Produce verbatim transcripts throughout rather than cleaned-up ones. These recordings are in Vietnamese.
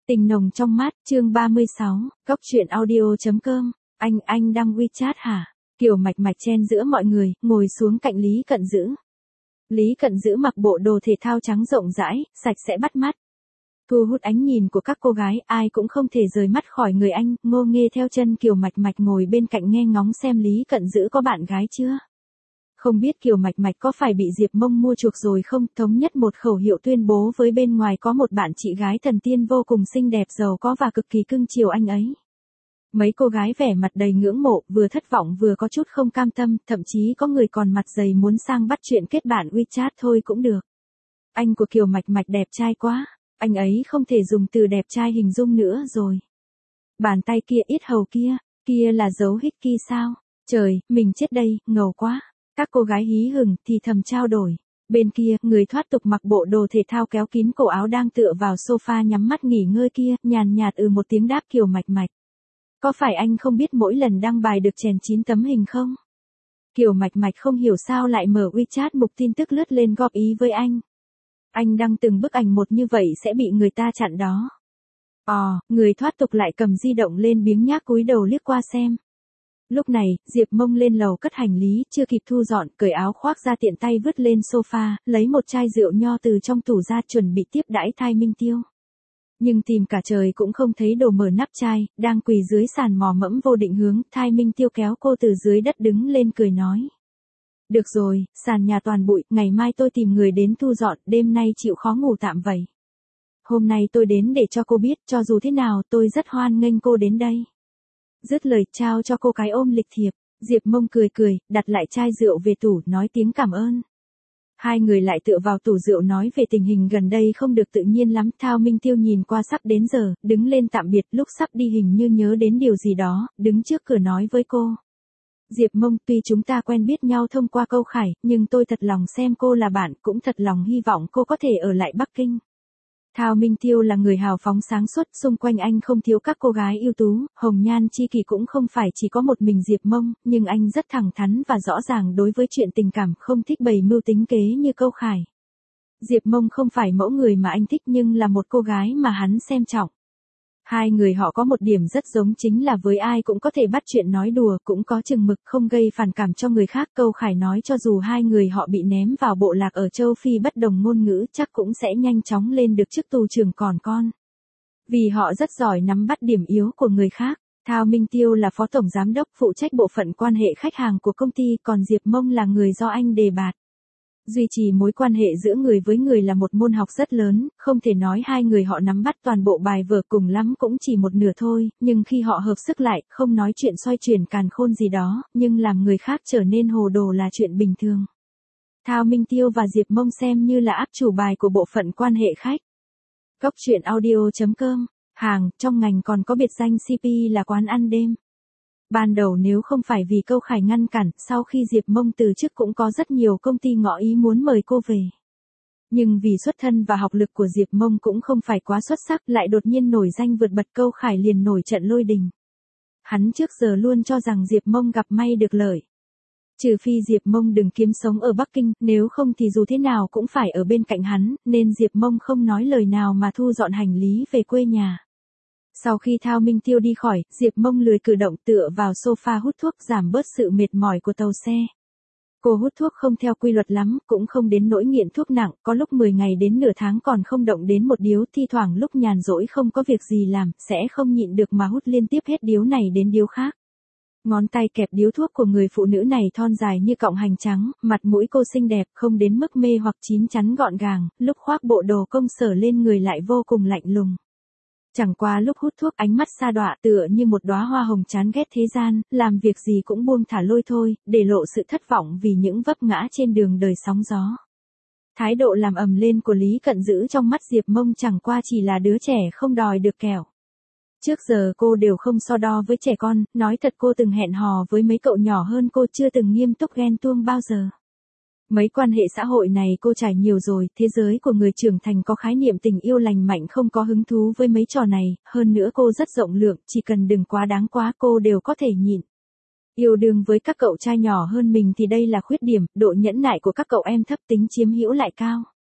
Tình nồng trong mát, chương ba mươi sáu, Cốc truyện audio.com, anh, anh đăng WeChat hả? Kiều Mạch Mạch chen giữa mọi người, ngồi xuống cạnh Lý Cận Dữ. Lý Cận Dữ mặc bộ đồ thể thao trắng rộng rãi, sạch sẽ bắt mắt. Thu hút ánh nhìn của các cô gái, ai cũng không thể rời mắt khỏi người anh, ngô nghê theo chân Kiều Mạch Mạch ngồi bên cạnh nghe ngóng xem Lý Cận Dữ có bạn gái chưa. Không biết Kiều Mạch Mạch có phải bị Diệp Mông mua chuộc rồi không, thống nhất một khẩu hiệu tuyên bố với bên ngoài có một bạn chị gái thần tiên vô cùng xinh đẹp giàu có và cực kỳ cưng chiều anh ấy. Mấy cô gái vẻ mặt đầy ngưỡng mộ, vừa thất vọng vừa có chút không cam tâm, thậm chí có người còn mặt dày muốn sang bắt chuyện kết bạn WeChat thôi cũng được. Anh của Kiều Mạch Mạch đẹp trai quá, anh ấy không thể dùng từ đẹp trai hình dung nữa rồi. Bàn tay kia, yết hầu kia, kia là dấu hickey sao? Trời, mình chết đây, ngầu quá. Các cô gái hí hửng thì thầm trao đổi. Bên kia, người thoát tục mặc bộ đồ thể thao kéo kín cổ áo đang tựa vào sofa nhắm mắt nghỉ ngơi kia, nhàn nhạt ừ một tiếng đáp Kiều Mạch Mạch. Có phải anh không biết mỗi lần đăng bài được chèn chín tấm hình không? Kiều Mạch Mạch không hiểu sao lại mở WeChat mục tin tức lướt lên góp ý với anh. Anh đăng từng bức ảnh một như vậy sẽ bị người ta chặn đó. Ồ, người thoát tục lại cầm di động lên biếng nhác cúi đầu liếc qua xem. Lúc này, Diệp Mông lên lầu cất hành lý, chưa kịp thu dọn, cởi áo khoác ra tiện tay vứt lên sofa, lấy một chai rượu nho từ trong tủ ra chuẩn bị tiếp đãi Thai Minh Tiêu. Nhưng tìm cả trời cũng không thấy đồ mở nắp chai, đang quỳ dưới sàn mò mẫm vô định hướng, Thai Minh Tiêu kéo cô từ dưới đất đứng lên cười nói. Được rồi, sàn nhà toàn bụi, ngày mai tôi tìm người đến thu dọn, đêm nay chịu khó ngủ tạm vậy. Hôm nay tôi đến để cho cô biết, cho dù thế nào tôi rất hoan nghênh cô đến đây. Dứt lời trao cho cô cái ôm lịch thiệp, Diệp Mông cười cười, đặt lại chai rượu về tủ, nói tiếng cảm ơn. Hai người lại tựa vào tủ rượu nói về tình hình gần đây không được tự nhiên lắm. Thao Minh Tiêu nhìn qua sắp đến giờ, đứng lên tạm biệt, lúc sắp đi hình như nhớ đến điều gì đó, đứng trước cửa nói với cô. Diệp Mông, tuy chúng ta quen biết nhau thông qua câu khải, nhưng tôi thật lòng xem cô là bạn, cũng thật lòng hy vọng cô có thể ở lại Bắc Kinh. Thao Minh Tiêu là người hào phóng sáng suốt, xung quanh anh không thiếu các cô gái ưu tú, hồng nhan chi kỷ cũng không phải chỉ có một mình Diệp Mông, nhưng anh rất thẳng thắn và rõ ràng đối với chuyện tình cảm, không thích bày mưu tính kế như câu khải. Diệp Mông không phải mẫu người mà anh thích nhưng là một cô gái mà hắn xem trọng. Hai người họ có một điểm rất giống chính là với ai cũng có thể bắt chuyện nói đùa, cũng có chừng mực, không gây phản cảm cho người khác. Câu khải nói cho dù hai người họ bị ném vào bộ lạc ở châu Phi bất đồng ngôn ngữ chắc cũng sẽ nhanh chóng lên được chức tù trưởng còn con. Vì họ rất giỏi nắm bắt điểm yếu của người khác. Thao Minh Tiêu là phó tổng giám đốc phụ trách bộ phận quan hệ khách hàng của công ty, còn Diệp Mông là người do anh đề bạt. Duy trì mối quan hệ giữa người với người là một môn học rất lớn, không thể nói hai người họ nắm bắt toàn bộ bài vở, cùng lắm cũng chỉ một nửa thôi, nhưng khi họ hợp sức lại, không nói chuyện xoay chuyển càn khôn gì đó, nhưng làm người khác trở nên hồ đồ là chuyện bình thường. Thao Minh Tiêu và Diệp Mông xem như là áp chủ bài của bộ phận quan hệ khách. Cốc truyện audio.com, hàng, trong ngành còn có biệt danh xê pê là quán ăn đêm. Ban đầu nếu không phải vì câu khải ngăn cản, sau khi Diệp Mông từ chức cũng có rất nhiều công ty ngỏ ý muốn mời cô về. Nhưng vì xuất thân và học lực của Diệp Mông cũng không phải quá xuất sắc, lại đột nhiên nổi danh vượt bật, câu khải liền nổi trận lôi đình. Hắn trước giờ luôn cho rằng Diệp Mông gặp may được lợi. Trừ phi Diệp Mông đừng kiếm sống ở Bắc Kinh, nếu không thì dù thế nào cũng phải ở bên cạnh hắn, nên Diệp Mông không nói lời nào mà thu dọn hành lý về quê nhà. Sau khi Thao Minh Tiêu đi khỏi, Diệp Mông lười cử động tựa vào sofa hút thuốc giảm bớt sự mệt mỏi của tàu xe. Cô hút thuốc không theo quy luật lắm, cũng không đến nỗi nghiện thuốc nặng, có lúc mười ngày đến nửa tháng còn không động đến một điếu, thi thoảng lúc nhàn rỗi không có việc gì làm, sẽ không nhịn được mà hút liên tiếp hết điếu này đến điếu khác. Ngón tay kẹp điếu thuốc của người phụ nữ này thon dài như cọng hành trắng, mặt mũi cô xinh đẹp, không đến mức mê hoặc chín chắn gọn gàng, lúc khoác bộ đồ công sở lên người lại vô cùng lạnh lùng. Chẳng qua lúc hút thuốc ánh mắt sa đọa tựa như một đóa hoa hồng chán ghét thế gian, làm việc gì cũng buông thả lôi thôi, để lộ sự thất vọng vì những vấp ngã trên đường đời sóng gió. Thái độ làm ầm lên của Lý Cận Dữ trong mắt Diệp Mông chẳng qua chỉ là đứa trẻ không đòi được kẹo. Trước giờ cô đều không so đo với trẻ con, nói thật cô từng hẹn hò với mấy cậu nhỏ hơn cô, chưa từng nghiêm túc ghen tuông bao giờ. Mấy quan hệ xã hội này cô trải nhiều rồi, thế giới của người trưởng thành có khái niệm tình yêu lành mạnh, không có hứng thú với mấy trò này, hơn nữa cô rất rộng lượng, chỉ cần đừng quá đáng quá cô đều có thể nhịn. Yêu đương với các cậu trai nhỏ hơn mình thì đây là khuyết điểm, độ nhẫn nại của các cậu em thấp, tính chiếm hữu lại cao.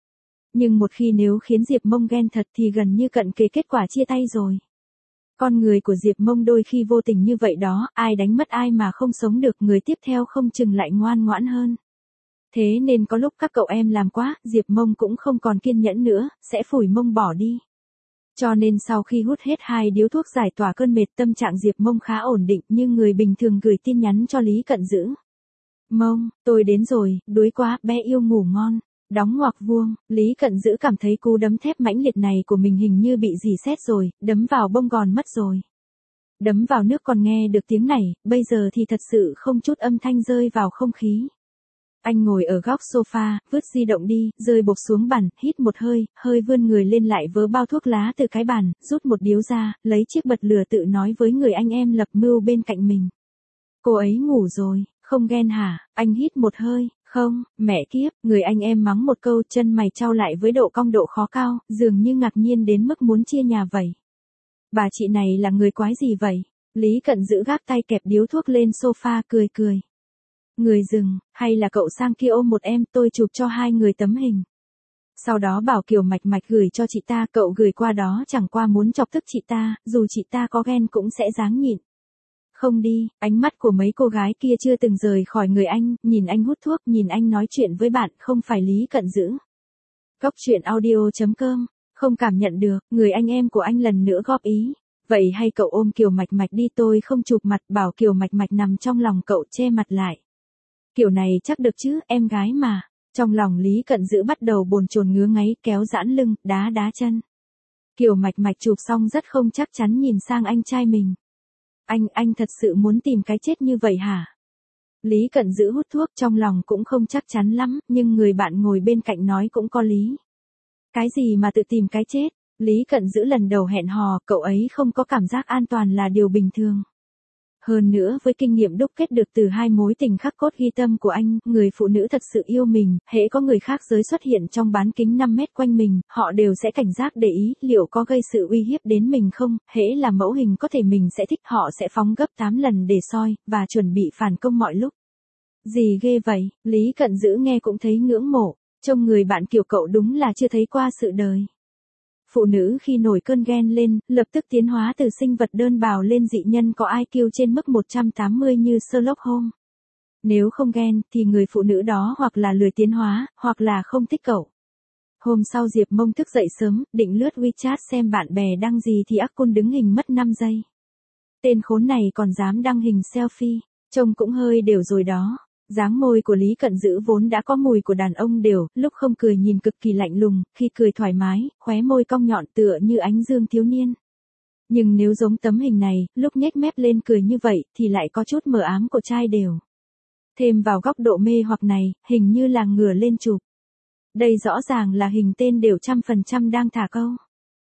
Nhưng một khi nếu khiến Diệp Mông ghen thật thì gần như cận kề kết quả chia tay rồi. Con người của Diệp Mông đôi khi vô tình như vậy đó, ai đánh mất ai mà không sống được, người tiếp theo không chừng lại ngoan ngoãn hơn. Thế nên có lúc các cậu em làm quá, Diệp Mông cũng không còn kiên nhẫn nữa, sẽ phủi mông bỏ đi. Cho nên sau khi hút hết hai điếu thuốc giải tỏa cơn mệt, tâm trạng Diệp Mông khá ổn định, như người bình thường gửi tin nhắn cho Lý Cận Dữ. Mông, tôi đến rồi, đuối quá, bé yêu ngủ ngon. Đóng ngoặc vuông, Lý Cận Dữ cảm thấy cú đấm thép mãnh liệt này của mình hình như bị rỉ sét rồi, đấm vào bông gòn mất rồi. Đấm vào nước còn nghe được tiếng này, bây giờ thì thật sự không chút âm thanh rơi vào không khí. Anh ngồi ở góc sofa, vứt di động đi, rơi bột xuống bàn, hít một hơi, hơi vươn người lên lại vớ bao thuốc lá từ cái bàn, rút một điếu ra, lấy chiếc bật lửa tự nói với người anh em lập mưu bên cạnh mình. Cô ấy ngủ rồi, không ghen hả? Anh hít một hơi, không, mẹ kiếp, người anh em mắng một câu, chân mày chau lại với độ cong độ khó cao, dường như ngạc nhiên đến mức muốn chia nhà vậy. Bà chị này là người quái gì vậy? Lý Cận Dữ gác tay kẹp điếu thuốc lên sofa cười cười. Người dừng, hay là cậu sang kia ôm một em, tôi chụp cho hai người tấm hình. Sau đó bảo Kiều Mạch Mạch gửi cho chị ta, cậu gửi qua đó chẳng qua muốn chọc tức chị ta, dù chị ta có ghen cũng sẽ ráng nhịn. Không đi, ánh mắt của mấy cô gái kia chưa từng rời khỏi người anh, nhìn anh hút thuốc, nhìn anh nói chuyện với bạn, không phải Lý Cận Dữ. Góc truyện audio chấm com, không cảm nhận được, người anh em của anh lần nữa góp ý. Vậy hay cậu ôm Kiều Mạch Mạch đi, tôi không chụp mặt, bảo Kiều Mạch Mạch nằm trong lòng cậu, che mặt lại. Kiểu này chắc được chứ, em gái mà. Trong lòng Lý Cận Dữ bắt đầu bồn chồn ngứa ngáy, kéo giãn lưng, đá đá chân. Kiều Mạch Mạch chụp xong rất không chắc chắn nhìn sang anh trai mình. Anh, anh thật sự muốn tìm cái chết như vậy hả? Lý Cận Dữ hút thuốc, trong lòng cũng không chắc chắn lắm, nhưng người bạn ngồi bên cạnh nói cũng có lý. Cái gì mà tự tìm cái chết? Lý Cận Dữ lần đầu hẹn hò, cậu ấy không có cảm giác an toàn là điều bình thường. Hơn nữa với kinh nghiệm đúc kết được từ hai mối tình khắc cốt ghi tâm của anh, người phụ nữ thật sự yêu mình, hễ có người khác giới xuất hiện trong bán kính năm mét quanh mình, họ đều sẽ cảnh giác để ý liệu có gây sự uy hiếp đến mình không, hễ là mẫu hình có thể mình sẽ thích họ sẽ phóng gấp tám lần để soi, và chuẩn bị phản công mọi lúc. Gì ghê vậy, Lý Cận Dữ nghe cũng thấy ngưỡng mộ, trông người bạn kiểu cậu đúng là chưa thấy qua sự đời. Phụ nữ khi nổi cơn ghen lên, lập tức tiến hóa từ sinh vật đơn bào lên dị nhân có i kiu trên mức một trăm tám mươi như Sherlock Holmes. Nếu không ghen, thì người phụ nữ đó hoặc là lười tiến hóa, hoặc là không thích cậu. Hôm sau Diệp Mông thức dậy sớm, định lướt WeChat xem bạn bè đăng gì thì Akun đứng hình mất năm giây. Tên khốn này còn dám đăng hình selfie, trông cũng hơi đều rồi đó. Dáng môi của Lý Cận Dữ vốn đã có mùi của đàn ông đều, lúc không cười nhìn cực kỳ lạnh lùng, khi cười thoải mái, khóe môi cong nhọn tựa như ánh dương thiếu niên. Nhưng nếu giống tấm hình này, lúc nhếch mép lên cười như vậy, thì lại có chút mờ ám của trai đều. Thêm vào góc độ mê hoặc này, hình như là ngửa lên chụp. Đây rõ ràng là hình tên đều trăm phần trăm đang thả câu.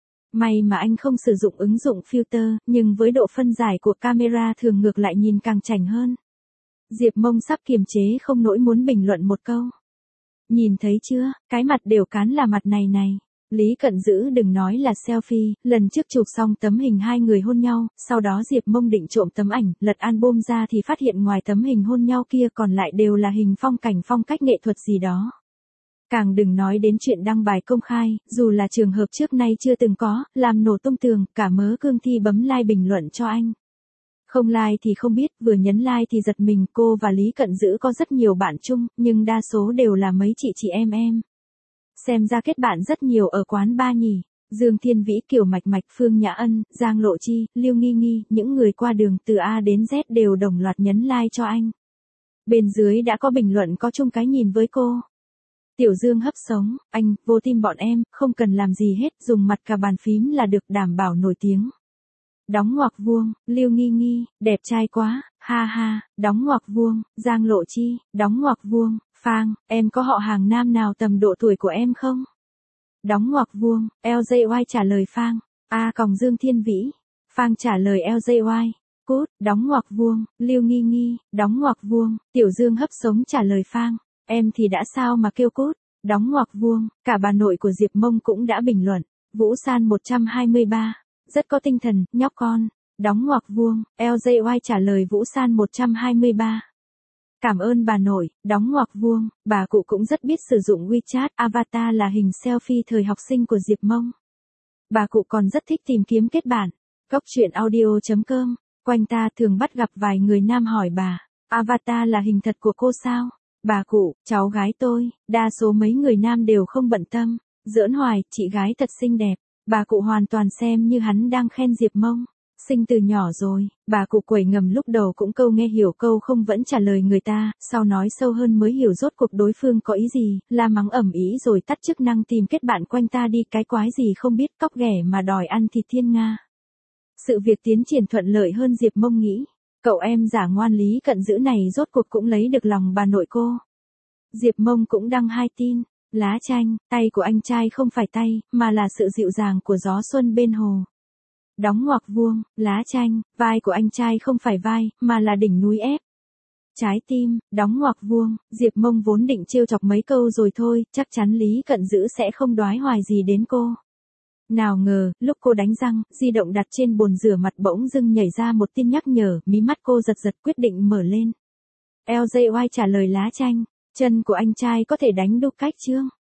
May mà anh không sử dụng ứng dụng filter, nhưng với độ phân giải của camera thường ngược lại nhìn càng chảnh hơn. Diệp Mông sắp kiềm chế không nổi muốn bình luận một câu. Nhìn thấy chưa, cái mặt đều cán là mặt này này. Lý Cận Dữ đừng nói là selfie, lần trước chụp xong tấm hình hai người hôn nhau, sau đó Diệp Mông định trộm tấm ảnh, lật album ra thì phát hiện ngoài tấm hình hôn nhau kia còn lại đều là hình phong cảnh phong cách nghệ thuật gì đó. Càng đừng nói đến chuyện đăng bài công khai, dù là trường hợp trước nay chưa từng có, làm nổ tung tường, cả mớ cương thi bấm like bình luận cho anh. Không like thì không biết, vừa nhấn like thì giật mình, cô và Lý Cận Dữ có rất nhiều bạn chung, nhưng đa số đều là mấy chị chị em em. Xem ra kết bạn rất nhiều ở quán ba nhỉ. Dương Thiên Vĩ, Kiều Mạch Mạch, Phương Nhã Ân, Giang Lộ Chi, Lưu Nghi Nghi, những người qua đường từ A đến Z đều đồng loạt nhấn like cho anh. Bên dưới đã có bình luận có chung cái nhìn với cô. Tiểu Dương hấp sống, anh, vô tim bọn em, không cần làm gì hết, dùng mặt cả bàn phím là được đảm bảo nổi tiếng. Đóng ngoặc vuông, Lưu Nghi Nghi, đẹp trai quá, ha ha, đóng ngoặc vuông, Giang Lộ Chi, đóng ngoặc vuông, Phang, em có họ hàng nam nào tầm độ tuổi của em không? Đóng ngoặc vuông, lờ giê i trả lời Phang, A còng Dương Thiên Vĩ, Phang trả lời lờ giê i, cút, đóng ngoặc vuông, Lưu Nghi Nghi, đóng ngoặc vuông, Tiểu Dương hấp sống trả lời Phang, em thì đã sao mà kêu cút, đóng ngoặc vuông, cả bà nội của Diệp Mông cũng đã bình luận, Vũ San một trăm hai mươi ba. Rất có tinh thần, nhóc con. Đóng ngoặc vuông, lờ giê i trả lời Vũ San một trăm hai mươi ba. Cảm ơn bà nội, đóng ngoặc vuông, bà cụ cũng rất biết sử dụng WeChat, avatar là hình selfie thời học sinh của Diệp Mông. Bà cụ còn rất thích tìm kiếm kết bạn. Cốc truyện audio chấm com, quanh ta thường bắt gặp vài người nam hỏi bà, avatar là hình thật của cô sao? Bà cụ, cháu gái tôi, đa số mấy người nam đều không bận tâm, giỡn hoài, chị gái thật xinh đẹp. Bà cụ hoàn toàn xem như hắn đang khen Diệp Mông. Sinh từ nhỏ rồi, bà cụ quẩy ngầm lúc đầu cũng câu nghe hiểu câu không vẫn trả lời người ta, sau nói sâu hơn mới hiểu rốt cuộc đối phương có ý gì, la mắng ầm ĩ rồi tắt chức năng tìm kết bạn quanh ta đi, cái quái gì không biết, cóc ghẻ mà đòi ăn thịt thiên nga. Sự việc tiến triển thuận lợi hơn Diệp Mông nghĩ, cậu em giả ngoan Lý Cận Dữ này rốt cuộc cũng lấy được lòng bà nội cô. Diệp Mông cũng đăng hai tin, lá chanh, tay của anh trai không phải tay, mà là sự dịu dàng của gió xuân bên hồ. Đóng ngoặc vuông, lá chanh, vai của anh trai không phải vai, mà là đỉnh núi ép. Trái tim, đóng ngoặc vuông, Diệp Mông vốn định trêu chọc mấy câu rồi thôi, chắc chắn Lý Cận Dữ sẽ không đoái hoài gì đến cô. Nào ngờ, lúc cô đánh răng, di động đặt trên bồn rửa mặt bỗng dưng nhảy ra một tin nhắc nhở, mí mắt cô giật giật quyết định mở lên. lờ giê oai trả lời lá chanh, chân của anh trai có thể đánh đu cách chưa?